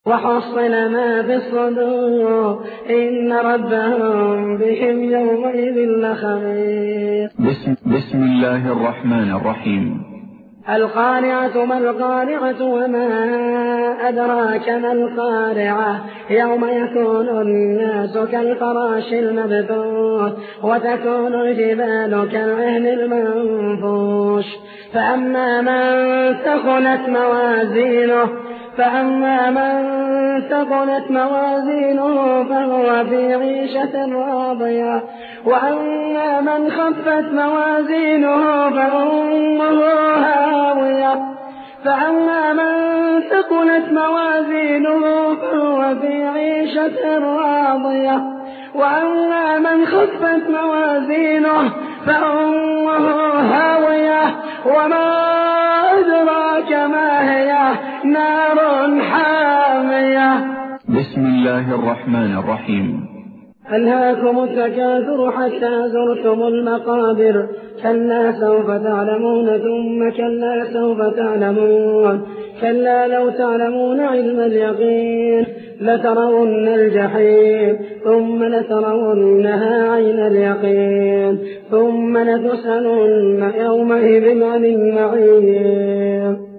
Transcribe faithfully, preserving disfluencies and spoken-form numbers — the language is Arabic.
وحصل ما في الصدور إن ربهم بهم يومئذ لخبير. بسم, بسم الله الرحمن الرحيم. القارعة ما القارعة وما أدراك ما القارعة يوم يكون الناس كالفراش المبثوث وتكون الجبال كالعهن المنفوش فأما من ثقلت موازينه فأما من ثقلت موازينه فهو في عيشة راضية وأما من خفت موازينه فأمه هاوية فأما من ثقلت موازينه فهو في عيشة راضية وأما من خفت موازينه فأمه هاوية وما أدراك ما هي نار حامية. بسم الله الرحمن الرحيم. ألهاكم التكاثر حتى زرتم المقابر كلا سوف تعلمون ثم كلا سوف تعلمون كلا لو تعلمون علم اليقين لترون الجحيم ثم لترونها عين اليقين ثم لتسألن يومئذ عن النعيم.